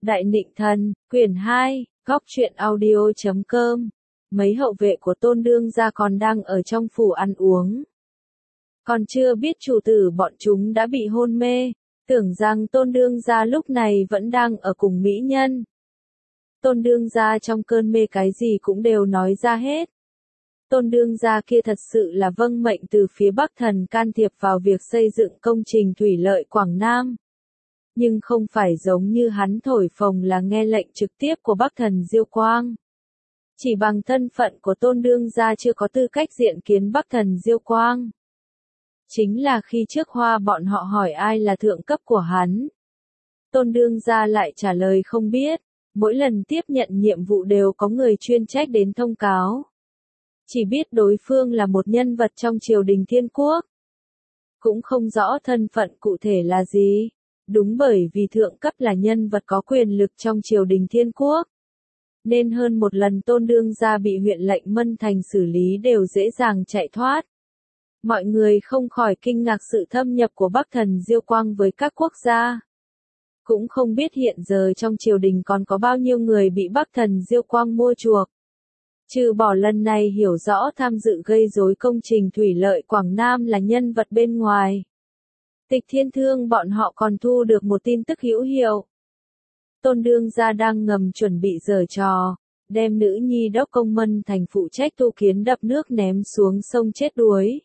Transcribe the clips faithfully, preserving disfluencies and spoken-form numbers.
Đại Nịnh Thần, quyển hai, góc truyện audio chấm com. Mấy hậu vệ của Tôn Đương gia còn đang ở trong phủ ăn uống. Còn chưa biết chủ tử bọn chúng đã bị hôn mê, tưởng rằng Tôn Đương gia lúc này vẫn đang ở cùng mỹ nhân. Tôn Đương gia trong cơn mê cái gì cũng đều nói ra hết. Tôn Đương gia kia thật sự là vâng mệnh từ phía Bắc Thần can thiệp vào việc xây dựng công trình thủy lợi Quảng Nam. Nhưng không phải giống như hắn thổi phồng là nghe lệnh trực tiếp của Bắc Thần Diêu Quang. Chỉ bằng thân phận của Tôn Đương gia chưa có tư cách diện kiến Bắc Thần Diêu Quang. Chính là khi trước hoa bọn họ hỏi ai là thượng cấp của hắn. Tôn Đương gia lại trả lời không biết, mỗi lần tiếp nhận nhiệm vụ đều có người chuyên trách đến thông cáo. Chỉ biết đối phương là một nhân vật trong triều đình Thiên Quốc. Cũng không rõ thân phận cụ thể là gì. Đúng bởi vì thượng cấp là nhân vật có quyền lực trong triều đình Thiên Quốc. Nên hơn một lần Tôn Đương gia bị huyện lệnh Mân Thành xử lý đều dễ dàng chạy thoát. Mọi người không khỏi kinh ngạc sự thâm nhập của Bắc Thần Diêu Quang với các quốc gia. Cũng không biết hiện giờ trong triều đình còn có bao nhiêu người bị Bắc Thần Diêu Quang mua chuộc. Trừ bỏ lần này hiểu rõ tham dự gây rối công trình thủy lợi Quảng Nam là nhân vật bên ngoài. Tịch Thiên Thương bọn họ còn thu được một tin tức hữu hiệu. Tôn Đương gia đang ngầm chuẩn bị giở trò, đem nữ nhi đốc công Mân Thành phụ trách tu kiến đập nước ném xuống sông chết đuối.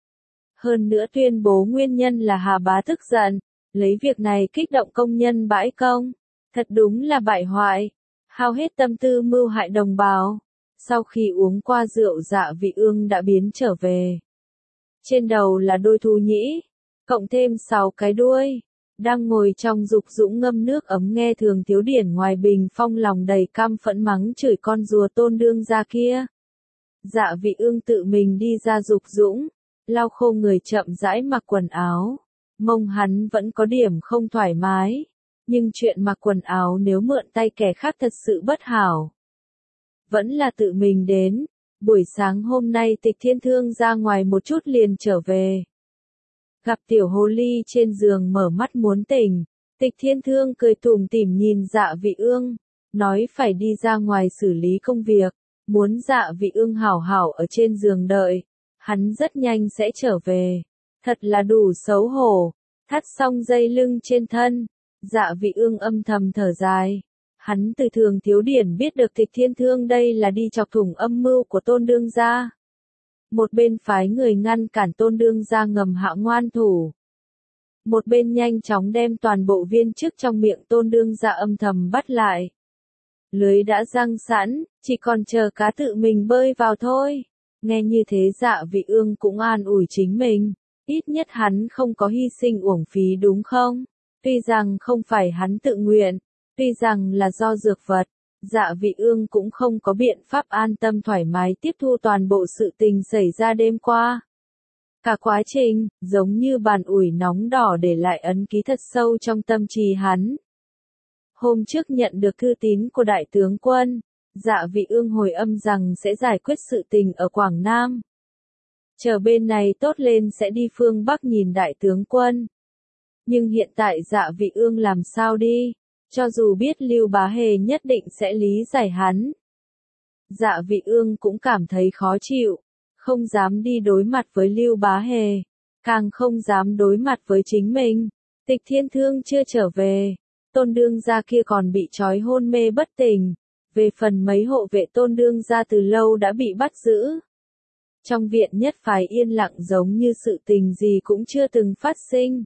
Hơn nữa tuyên bố nguyên nhân là Hà Bá tức giận, lấy việc này kích động công nhân bãi công. Thật đúng là bại hoại, hao hết tâm tư mưu hại đồng bào. Sau khi uống qua rượu Dạ Vị Ương đã biến trở về. Trên đầu là đôi thú nhĩ, cộng thêm sáu cái đuôi, đang ngồi trong dục dũng ngâm nước ấm nghe Thường Thiếu Điển ngoài bình phong lòng đầy căm phẫn mắng chửi con rùa Tôn Đương gia kia. Dạ Vị Ương tự mình đi ra dục dũng, lau khô người chậm rãi mặc quần áo. Mông hắn vẫn có điểm không thoải mái, nhưng chuyện mặc quần áo nếu mượn tay kẻ khác thật sự bất hảo. Vẫn là tự mình đến, buổi sáng hôm nay Tịch Thiên Thương ra ngoài một chút liền trở về. Gặp tiểu hồ ly trên giường mở mắt muốn tỉnh, Tịch Thiên Thương cười tủm tỉm nhìn Dạ Vị Ương, nói phải đi ra ngoài xử lý công việc, muốn Dạ Vị Ương hảo hảo ở trên giường đợi, hắn rất nhanh sẽ trở về. Thật là đủ xấu hổ, thắt xong dây lưng trên thân, Dạ Vị Ương âm thầm thở dài. Hắn từ Thường Thiếu Điển biết được Tịch Thiên Thương đây là đi chọc thủng âm mưu của Tôn Đương gia. Một bên phái người ngăn cản Tôn Đương gia ngầm hạ ngoan thủ. Một bên nhanh chóng đem toàn bộ viên chức trong miệng Tôn Đương gia âm thầm bắt lại. Lưới đã giăng sẵn, chỉ còn chờ cá tự mình bơi vào thôi. Nghe như thế Dạ Vị Ương cũng an ủi chính mình. Ít nhất hắn không có hy sinh uổng phí đúng không? Tuy rằng không phải hắn tự nguyện. Tuy rằng là do dược vật, Dạ Vị Ương cũng không có biện pháp an tâm thoải mái tiếp thu toàn bộ sự tình xảy ra đêm qua. Cả quá trình, giống như bàn ủi nóng đỏ để lại ấn ký thật sâu trong tâm trí hắn. Hôm trước nhận được thư tín của Đại tướng quân, Dạ Vị Ương hồi âm rằng sẽ giải quyết sự tình ở Quảng Nam. Chờ bên này tốt lên sẽ đi phương Bắc nhìn Đại tướng quân. Nhưng hiện tại Dạ Vị Ương làm sao đi? Cho dù biết Lưu Bá Hề nhất định sẽ lý giải hắn. Dạ Vị Ương cũng cảm thấy khó chịu, không dám đi đối mặt với Lưu Bá Hề, càng không dám đối mặt với chính mình. Tịch Thiên Thương chưa trở về, Tôn Đương gia kia còn bị trói hôn mê bất tỉnh. Về phần mấy hộ vệ Tôn Đương gia từ lâu đã bị bắt giữ. Trong viện nhất phái yên lặng giống như sự tình gì cũng chưa từng phát sinh.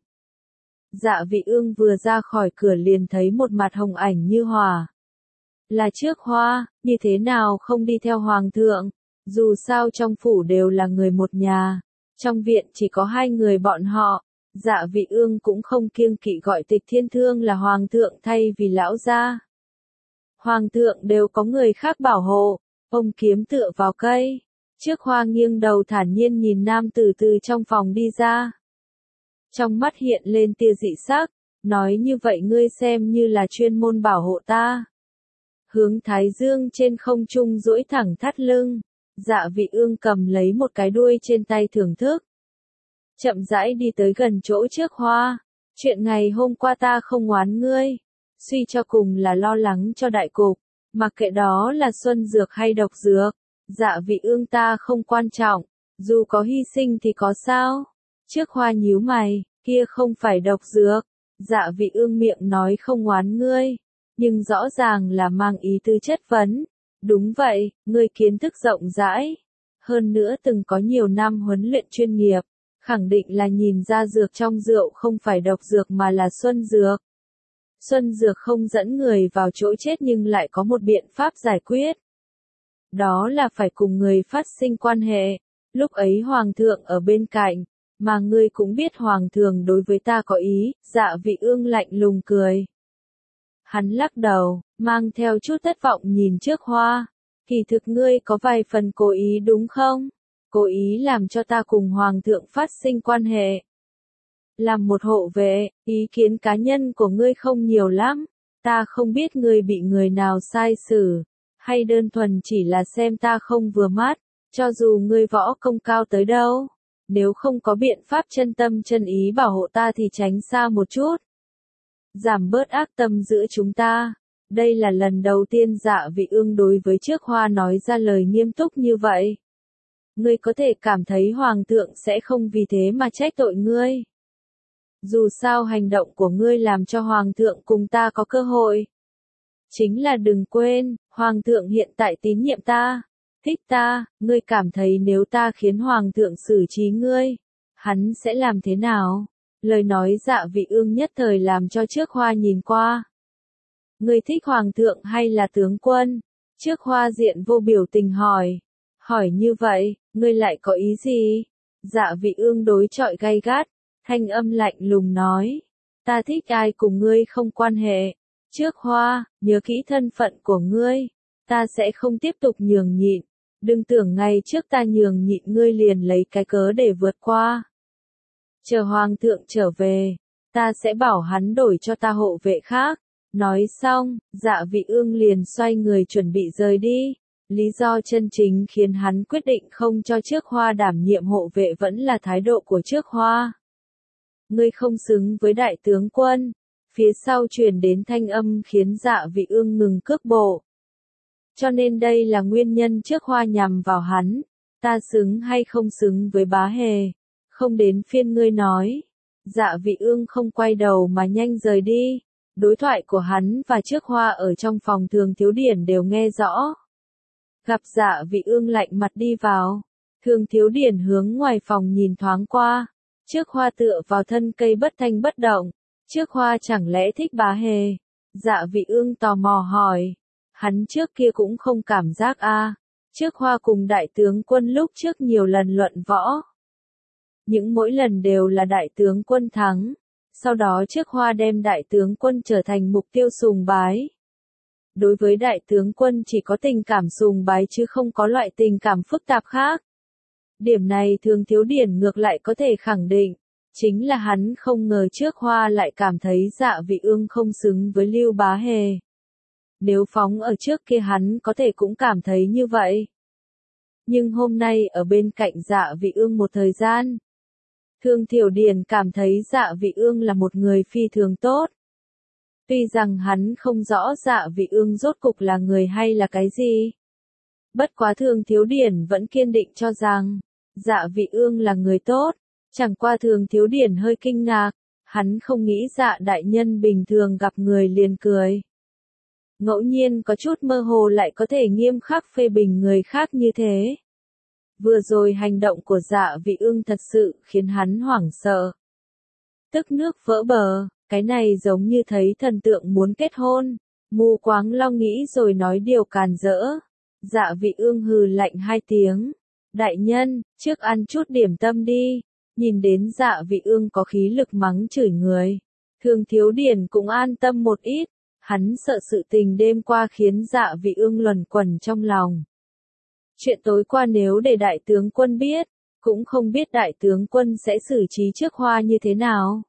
Dạ Vị Ương vừa ra khỏi cửa liền thấy một mặt hồng ảnh như hỏa. Là trước hoa, như thế nào không đi theo hoàng thượng, dù sao trong phủ đều là người một nhà, trong viện chỉ có hai người bọn họ, Dạ Vị Ương cũng không kiêng kỵ gọi Tịch Thiên Thương là hoàng thượng thay vì lão gia. Hoàng thượng đều có người khác bảo hộ, ông kiếm tựa vào cây, trước hoa nghiêng đầu thản nhiên nhìn nam tử từ trong phòng đi ra. Trong mắt hiện lên tia dị sắc, nói như vậy ngươi xem như là chuyên môn bảo hộ ta. Hướng Thái Dương trên không trung duỗi thẳng thắt lưng, Dạ Vị Ương cầm lấy một cái đuôi trên tay thưởng thức. Chậm rãi đi tới gần chỗ trước hoa, chuyện ngày hôm qua ta không oán ngươi, suy cho cùng là lo lắng cho đại cục, mặc kệ đó là xuân dược hay độc dược, Dạ Vị Ương ta không quan trọng, dù có hy sinh thì có sao? Trước Hoa nhíu mày, kia không phải độc dược, Dạ Vị Ương miệng nói không oán ngươi, nhưng rõ ràng là mang ý tứ chất vấn. Đúng vậy, ngươi kiến thức rộng rãi, hơn nữa từng có nhiều năm huấn luyện chuyên nghiệp, khẳng định là nhìn ra dược trong rượu không phải độc dược mà là xuân dược. Xuân dược không dẫn người vào chỗ chết nhưng lại có một biện pháp giải quyết. Đó là phải cùng người phát sinh quan hệ. Lúc ấy Hoàng thượng ở bên cạnh, mà ngươi cũng biết Hoàng thượng đối với ta có ý, Dạ Vị Ương lạnh lùng cười. Hắn lắc đầu, mang theo chút thất vọng nhìn trước Hoa. Kỳ thực ngươi có vài phần cố ý đúng không? Cố ý làm cho ta cùng Hoàng thượng phát sinh quan hệ. Làm một hộ vệ, ý kiến cá nhân của ngươi không nhiều lắm. Ta không biết ngươi bị người nào sai xử, hay đơn thuần chỉ là xem ta không vừa mắt, cho dù ngươi võ công cao tới đâu. Nếu không có biện pháp chân tâm chân ý bảo hộ ta thì tránh xa một chút. Giảm bớt ác tâm giữa chúng ta. Đây là lần đầu tiên Dạ Vị Ương đối với trước Hoa nói ra lời nghiêm túc như vậy. Ngươi có thể cảm thấy Hoàng thượng sẽ không vì thế mà trách tội ngươi. Dù sao hành động của ngươi làm cho Hoàng thượng cùng ta có cơ hội. Chính là đừng quên, Hoàng thượng hiện tại tín nhiệm ta, thích ta, ngươi cảm thấy nếu ta khiến Hoàng thượng xử trí ngươi, hắn sẽ làm thế nào? Lời nói Dạ Vị Ương nhất thời làm cho trước Hoa nhìn qua. Ngươi thích Hoàng thượng hay là tướng quân? Trước Hoa diện vô biểu tình hỏi. Hỏi như vậy, ngươi lại có ý gì? Dạ Vị Ương đối chọi gay gắt, thanh âm lạnh lùng nói. Ta thích ai cùng ngươi không quan hệ. Trước Hoa, nhớ kỹ thân phận của ngươi. Ta sẽ không tiếp tục nhường nhịn. Đừng tưởng ngày trước ta nhường nhịn ngươi liền lấy cái cớ để vượt qua. Chờ Hoàng thượng trở về, ta sẽ bảo hắn đổi cho ta hộ vệ khác. Nói xong, Dạ Vị Ương liền xoay người chuẩn bị rời đi. Lý do chân chính khiến hắn quyết định không cho trước Hoa đảm nhiệm hộ vệ vẫn là thái độ của trước Hoa. Ngươi không xứng với đại tướng quân. Phía sau truyền đến thanh âm khiến Dạ Vị Ương ngừng cước bộ. Cho nên đây là nguyên nhân trước Hoa nhằm vào hắn. Ta xứng hay không xứng với bá hề. Không đến phiên ngươi nói. Dạ Vị Ương không quay đầu mà nhanh rời đi. Đối thoại của hắn và trước Hoa ở trong phòng Thường Thiếu Điển đều nghe rõ. Gặp Dạ Vị Ương lạnh mặt đi vào. Thường Thiếu Điển hướng ngoài phòng nhìn thoáng qua. Trước Hoa tựa vào thân cây bất thanh bất động. Trước Hoa chẳng lẽ thích bá hề? Dạ Vị Ương tò mò hỏi. Hắn trước kia cũng không cảm giác a. À. Trước Hoa cùng đại tướng quân lúc trước nhiều lần luận võ. Những mỗi lần đều là đại tướng quân thắng. Sau đó trước Hoa đem đại tướng quân trở thành mục tiêu sùng bái. Đối với đại tướng quân chỉ có tình cảm sùng bái chứ không có loại tình cảm phức tạp khác. Điểm này Thường Thiếu Điển ngược lại có thể khẳng định. Chính là hắn không ngờ trước Hoa lại cảm thấy Dạ Vị Ương không xứng với Lưu Bá Hề. Nếu phóng ở trước kia hắn có thể cũng cảm thấy như vậy. Nhưng hôm nay ở bên cạnh Dạ Vị Ương một thời gian. Thường Thiếu Điển cảm thấy Dạ Vị Ương là một người phi thường tốt. Tuy rằng hắn không rõ Dạ Vị Ương rốt cục là người hay là cái gì. Bất quá Thường Thiếu Điển vẫn kiên định cho rằng, Dạ Vị Ương là người tốt. Chẳng qua Thường Thiếu Điển hơi kinh ngạc, hắn không nghĩ Dạ đại nhân bình thường gặp người liền cười. Ngẫu nhiên có chút mơ hồ lại có thể nghiêm khắc phê bình người khác như thế. Vừa rồi hành động của Dạ Vị Ương thật sự khiến hắn hoảng sợ. Tức nước vỡ bờ, cái này giống như thấy thần tượng muốn kết hôn. Mù Quáng Long nghĩ rồi nói điều càn rỡ. Dạ Vị Ương hừ lạnh hai tiếng. Đại nhân, trước ăn chút điểm tâm đi. Nhìn đến Dạ Vị Ương có khí lực mắng chửi người. Thường Thiếu Điển cũng an tâm một ít. Hắn sợ sự tình đêm qua khiến Dạ Vị Ương luẩn quẩn trong lòng. Chuyện tối qua nếu để đại tướng quân biết, cũng không biết đại tướng quân sẽ xử trí trước Hoa như thế nào.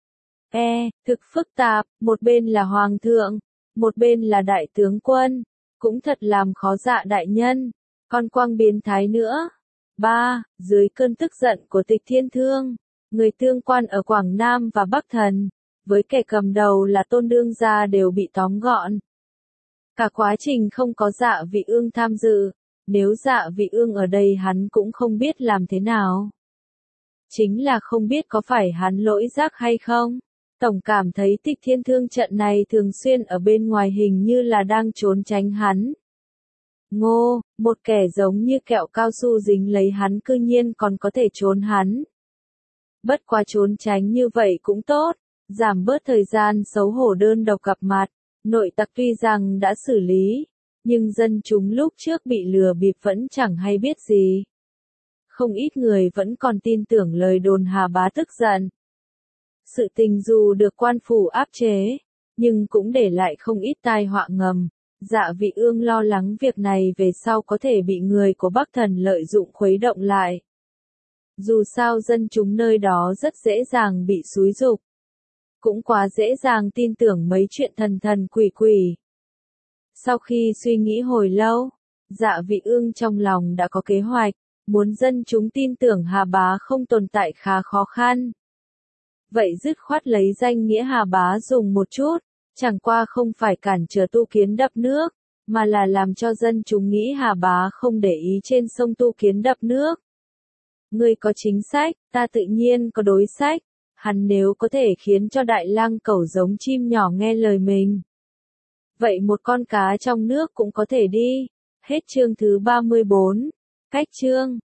E, thực phức tạp, một bên là Hoàng thượng, một bên là đại tướng quân, cũng thật làm khó Dạ đại nhân, còn Quang biến thái nữa. ba. Dưới cơn tức giận của Tịch Thiên Thương, người tương quan ở Quảng Nam và Bắc Thần, với kẻ cầm đầu là Tôn Đương Gia đều bị tóm gọn. Cả quá trình không có Dạ Vị Ương tham dự, nếu Dạ Vị Ương ở đây hắn cũng không biết làm thế nào. Chính là không biết có phải hắn lỗi giác hay không. Tổng cảm thấy Tịch Thiên Thương trận này thường xuyên ở bên ngoài hình như là đang trốn tránh hắn. Ngô, một kẻ giống như kẹo cao su dính lấy hắn cư nhiên còn có thể trốn hắn. Bất quá trốn tránh như vậy cũng tốt, giảm bớt thời gian xấu hổ đơn độc gặp mặt. Nội tặc tuy rằng đã xử lý, nhưng dân chúng lúc trước bị lừa bịp vẫn chẳng hay biết gì. Không ít người vẫn còn tin tưởng lời đồn Hà Bá tức giận. Sự tình dù được quan phủ áp chế, nhưng cũng để lại không ít tai họa ngầm. Dạ Vị Ương lo lắng việc này về sau có thể bị người của Bắc Thần lợi dụng khuấy động lại. Dù sao dân chúng nơi đó rất dễ dàng bị xúi giục. Cũng quá dễ dàng tin tưởng mấy chuyện thần thần quỷ quỷ. Sau khi suy nghĩ hồi lâu, Dạ Vị Ương trong lòng đã có kế hoạch, muốn dân chúng tin tưởng Hà Bá không tồn tại khá khó khăn. Vậy dứt khoát lấy danh nghĩa Hà Bá dùng một chút, chẳng qua không phải cản trở tu kiến đập nước, mà là làm cho dân chúng nghĩ Hà Bá không để ý trên sông tu kiến đập nước. Ngươi có chính sách, ta tự nhiên có đối sách. Hắn nếu có thể khiến cho Đại Lang Cẩu giống chim nhỏ nghe lời mình, vậy một con cá trong nước cũng có thể đi. Hết chương thứ ba mươi bốn. Cách chương